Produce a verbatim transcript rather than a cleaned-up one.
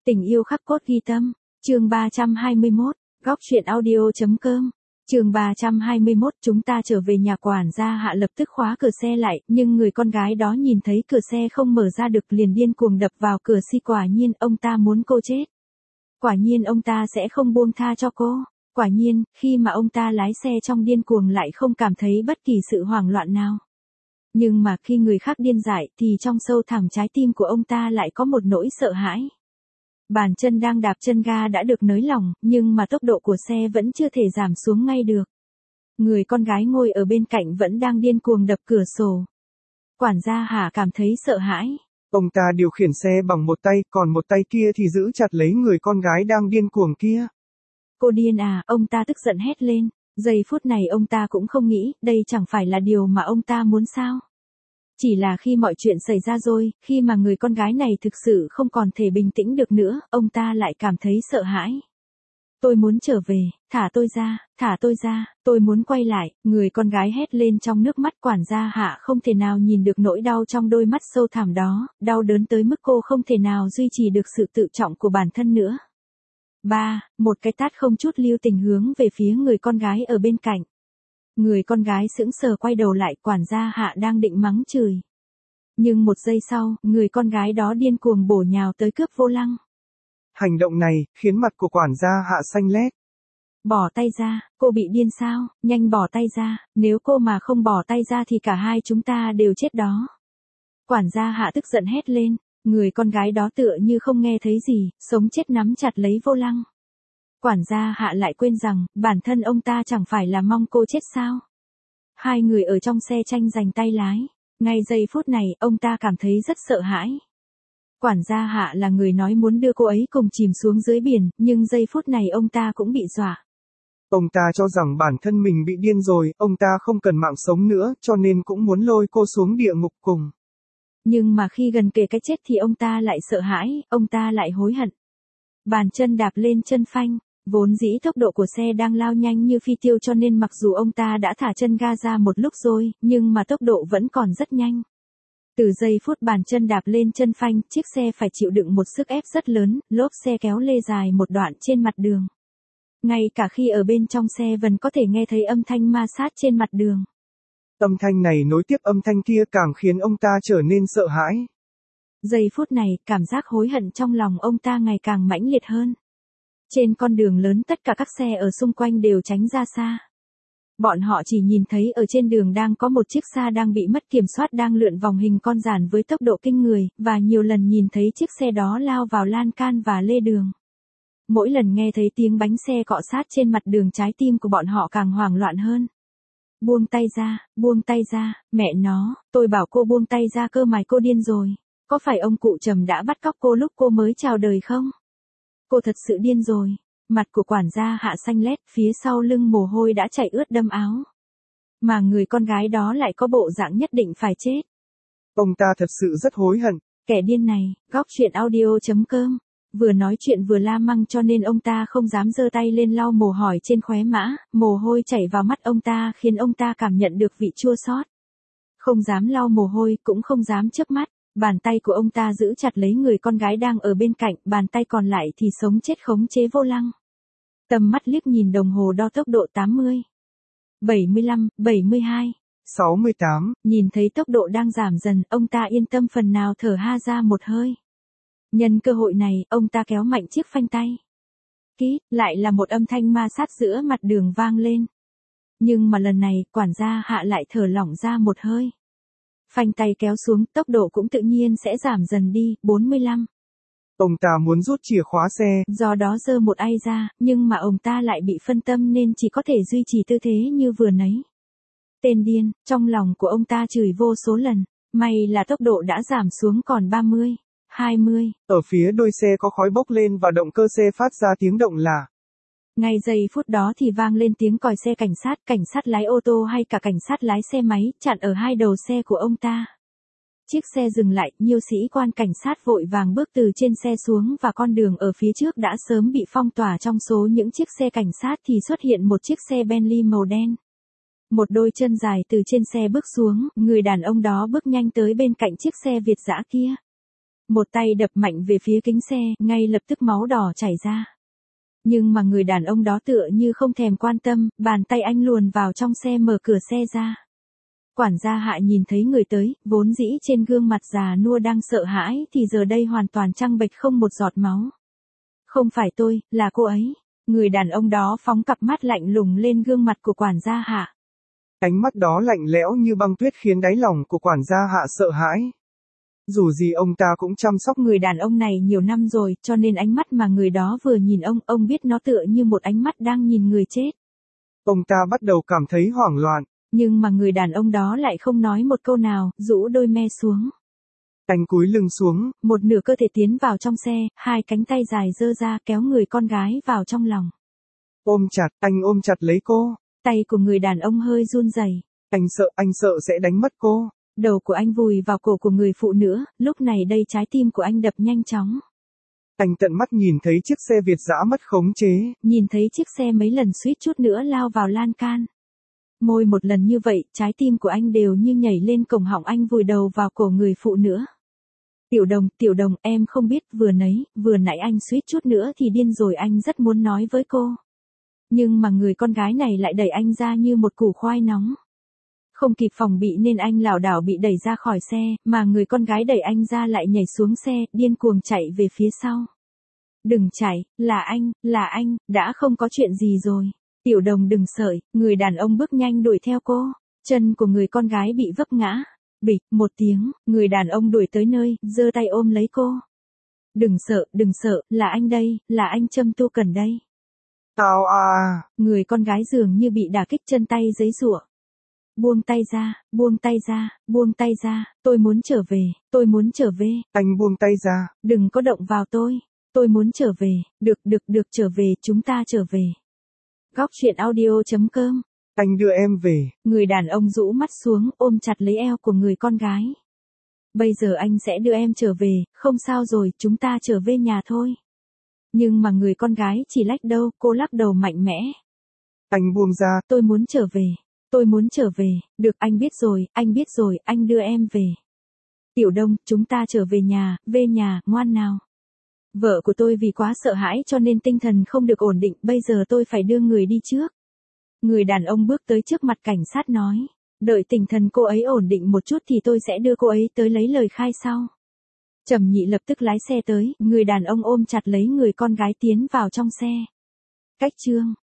Tình yêu khắc cốt ghi tâm, chương ba trăm hai mươi mốt, góc truyện audio.com. Chương ba trăm hai mươi mốt, chúng ta trở về nhà. Quản gia Hạ lập tức khóa cửa xe lại, nhưng người con gái đó nhìn thấy cửa xe không mở ra được liền điên cuồng đập vào cửa. Si quả nhiên ông ta muốn cô chết. Quả nhiên ông ta sẽ không buông tha cho cô. Quả nhiên, khi mà ông ta lái xe trong điên cuồng lại không cảm thấy bất kỳ sự hoảng loạn nào. Nhưng mà khi người khác điên dại thì trong sâu thẳm trái tim của ông ta lại có một nỗi sợ hãi. Bàn chân đang đạp chân ga đã được nới lỏng, nhưng mà tốc độ của xe vẫn chưa thể giảm xuống ngay được. Người con gái ngồi ở bên cạnh vẫn đang điên cuồng đập cửa sổ. Quản gia Hạ cảm thấy sợ hãi. Ông ta điều khiển xe bằng một tay, còn một tay kia thì giữ chặt lấy người con gái đang điên cuồng kia. Cô điên à, ông ta tức giận hét lên. Giây phút này ông ta cũng không nghĩ, đây chẳng phải là điều mà ông ta muốn sao. Chỉ là khi mọi chuyện xảy ra rồi, khi mà người con gái này thực sự không còn thể bình tĩnh được nữa, ông ta lại cảm thấy sợ hãi. Tôi muốn trở về, thả tôi ra, thả tôi ra, tôi muốn quay lại, người con gái hét lên trong nước mắt. Quản gia Hạ không thể nào nhìn được nỗi đau trong đôi mắt sâu thẳm đó, đau đớn tới mức cô không thể nào duy trì được sự tự trọng của bản thân nữa. Ba, một cái tát không chút lưu tình hướng về phía người con gái ở bên cạnh. Người con gái sững sờ quay đầu lại, quản gia Hạ đang định mắng chửi. Nhưng một giây sau, người con gái đó điên cuồng bổ nhào tới cướp vô lăng. Hành động này, khiến mặt của quản gia Hạ xanh lét. Bỏ tay ra, cô bị điên sao, nhanh bỏ tay ra, nếu cô mà không bỏ tay ra thì cả hai chúng ta đều chết đó. Quản gia Hạ tức giận hét lên, người con gái đó tựa như không nghe thấy gì, sống chết nắm chặt lấy vô lăng. Quản gia Hạ lại quên rằng, bản thân ông ta chẳng phải là mong cô chết sao. Hai người ở trong xe tranh giành tay lái. Ngay giây phút này, ông ta cảm thấy rất sợ hãi. Quản gia Hạ là người nói muốn đưa cô ấy cùng chìm xuống dưới biển, nhưng giây phút này ông ta cũng bị dọa. Ông ta cho rằng bản thân mình bị điên rồi, ông ta không cần mạng sống nữa, cho nên cũng muốn lôi cô xuống địa ngục cùng. Nhưng mà khi gần kề cái chết thì ông ta lại sợ hãi, ông ta lại hối hận. Bàn chân đạp lên chân phanh. Vốn dĩ tốc độ của xe đang lao nhanh như phi tiêu cho nên mặc dù ông ta đã thả chân ga ra một lúc rồi, nhưng mà tốc độ vẫn còn rất nhanh. Từ giây phút bàn chân đạp lên chân phanh, chiếc xe phải chịu đựng một sức ép rất lớn, lốp xe kéo lê dài một đoạn trên mặt đường. Ngay cả khi ở bên trong xe vẫn có thể nghe thấy âm thanh ma sát trên mặt đường. Âm thanh này nối tiếp âm thanh kia càng khiến ông ta trở nên sợ hãi. Giây phút này, cảm giác hối hận trong lòng ông ta ngày càng mãnh liệt hơn. Trên con đường lớn tất cả các xe ở xung quanh đều tránh ra xa. Bọn họ chỉ nhìn thấy ở trên đường đang có một chiếc xa đang bị mất kiểm soát đang lượn vòng hình con giản với tốc độ kinh người, và nhiều lần nhìn thấy chiếc xe đó lao vào lan can và lê đường. Mỗi lần nghe thấy tiếng bánh xe cọ sát trên mặt đường trái tim của bọn họ càng hoảng loạn hơn. Buông tay ra, buông tay ra, mẹ nó, tôi bảo cô buông tay ra cơ mà cô điên rồi. Có phải ông cụ Trầm đã bắt cóc cô lúc cô mới chào đời không? Cô thật sự điên rồi. Mặt của quản gia Hạ xanh lét, phía sau lưng mồ hôi đã chảy ướt đẫm áo. Mà người con gái đó lại có bộ dạng nhất định phải chết. Ông ta thật sự rất hối hận. Kẻ điên này, góc truyện audio.com. Vừa nói chuyện vừa la măng cho nên ông ta không dám giơ tay lên lau mồ hôi trên khóe mã, mồ hôi chảy vào mắt ông ta khiến ông ta cảm nhận được vị chua xót. Không dám lau mồ hôi, cũng không dám chớp mắt. Bàn tay của ông ta giữ chặt lấy người con gái đang ở bên cạnh, bàn tay còn lại thì sống chết khống chế vô lăng. Tầm mắt liếc nhìn đồng hồ đo tốc độ tám mươi, bảy mươi lăm, bảy mươi hai, sáu mươi tám. Nhìn thấy tốc độ đang giảm dần, ông ta yên tâm phần nào thở ha ra một hơi. Nhân cơ hội này, ông ta kéo mạnh chiếc phanh tay. Kít, lại là một âm thanh ma sát giữa mặt đường vang lên. Nhưng mà lần này, quản gia Hạ lại thở lỏng ra một hơi. Phanh tay kéo xuống, tốc độ cũng tự nhiên sẽ giảm dần đi, bốn mươi lăm. Ông ta muốn rút chìa khóa xe. Do đó giơ một tay ra, nhưng mà ông ta lại bị phân tâm nên chỉ có thể duy trì tư thế như vừa nãy. Tên điên, trong lòng của ông ta chửi vô số lần, may là tốc độ đã giảm xuống còn ba mươi, hai mươi. Ở phía đuôi xe có khói bốc lên và động cơ xe phát ra tiếng động lạ. Ngay giây phút đó thì vang lên tiếng còi xe cảnh sát, cảnh sát lái ô tô hay cả cảnh sát lái xe máy, chặn ở hai đầu xe của ông ta. Chiếc xe dừng lại, nhiều sĩ quan cảnh sát vội vàng bước từ trên xe xuống và con đường ở phía trước đã sớm bị phong tỏa. Trong số những chiếc xe cảnh sát thì xuất hiện một chiếc xe Bentley màu đen. Một đôi chân dài từ trên xe bước xuống, người đàn ông đó bước nhanh tới bên cạnh chiếc xe Việt dã kia. Một tay đập mạnh về phía kính xe, ngay lập tức máu đỏ chảy ra. Nhưng mà người đàn ông đó tựa như không thèm quan tâm, bàn tay anh luồn vào trong xe mở cửa xe ra. Quản gia Hạ nhìn thấy người tới, vốn dĩ trên gương mặt già nua đang sợ hãi thì giờ đây hoàn toàn trắng bệch không một giọt máu. Không phải tôi, là cô ấy. Người đàn ông đó phóng cặp mắt lạnh lùng lên gương mặt của quản gia Hạ. Ánh mắt đó lạnh lẽo như băng tuyết khiến đáy lòng của quản gia Hạ sợ hãi. Dù gì ông ta cũng chăm sóc người đàn ông này nhiều năm rồi, cho nên ánh mắt mà người đó vừa nhìn ông, ông biết nó tựa như một ánh mắt đang nhìn người chết. Ông ta bắt đầu cảm thấy hoảng loạn. Nhưng mà người đàn ông đó lại không nói một câu nào, rũ đôi me xuống. Anh cúi lưng xuống, một nửa cơ thể tiến vào trong xe, hai cánh tay dài giơ ra kéo người con gái vào trong lòng. Ôm chặt, anh ôm chặt lấy cô. Tay của người đàn ông hơi run rẩy. Anh sợ, anh sợ sẽ đánh mất cô. Đầu của anh vùi vào cổ của người phụ nữ, lúc này đây trái tim của anh đập nhanh chóng. Anh tận mắt nhìn thấy chiếc xe Việt dã mất khống chế. Nhìn thấy chiếc xe mấy lần suýt chút nữa lao vào lan can. Môi một lần như vậy, trái tim của anh đều như nhảy lên cổng họng, anh vùi đầu vào cổ người phụ nữ. Tiểu Đồng, Tiểu Đồng, em không biết, vừa nấy, vừa nãy anh suýt chút nữa thì điên rồi, anh rất muốn nói với cô. Nhưng mà người con gái này lại đẩy anh ra như một củ khoai nóng. Không kịp phòng bị nên anh lảo đảo bị đẩy ra khỏi xe, mà người con gái đẩy anh ra lại nhảy xuống xe, điên cuồng chạy về phía sau. Đừng chạy, là anh, là anh, đã không có chuyện gì rồi. Tiểu Đồng đừng sợi, người đàn ông bước nhanh đuổi theo cô. Chân của người con gái bị vấp ngã. Bịch, một tiếng, người đàn ông đuổi tới nơi, giơ tay ôm lấy cô. Đừng sợ, đừng sợ, là anh đây, là anh Trâm Tu Cần đây. Tao à. Người con gái dường như bị đả kích, chân tay giấy giụa. Buông tay ra, buông tay ra, buông tay ra, tôi muốn trở về, tôi muốn trở về. Anh buông tay ra. Đừng có động vào tôi, tôi muốn trở về, được được được trở về, chúng ta trở về. Góc truyện audio chấm com. Anh đưa em về. Người đàn ông rũ mắt xuống, ôm chặt lấy eo của người con gái. Bây giờ anh sẽ đưa em trở về, không sao rồi, chúng ta trở về nhà thôi. Nhưng mà người con gái chỉ lách đâu, cô lắc đầu mạnh mẽ. Anh buông ra. Tôi muốn trở về, tôi muốn trở về, được, anh biết rồi, anh biết rồi, anh đưa em về. Tiểu Đông, chúng ta trở về nhà, về nhà, ngoan nào. Vợ của tôi vì quá sợ hãi cho nên tinh thần không được ổn định, bây giờ tôi phải đưa người đi trước. Người đàn ông bước tới trước mặt cảnh sát nói, đợi tinh thần cô ấy ổn định một chút thì tôi sẽ đưa cô ấy tới lấy lời khai sau. Trầm Nhị lập tức lái xe tới, người đàn ông ôm chặt lấy người con gái tiến vào trong xe. Cách chương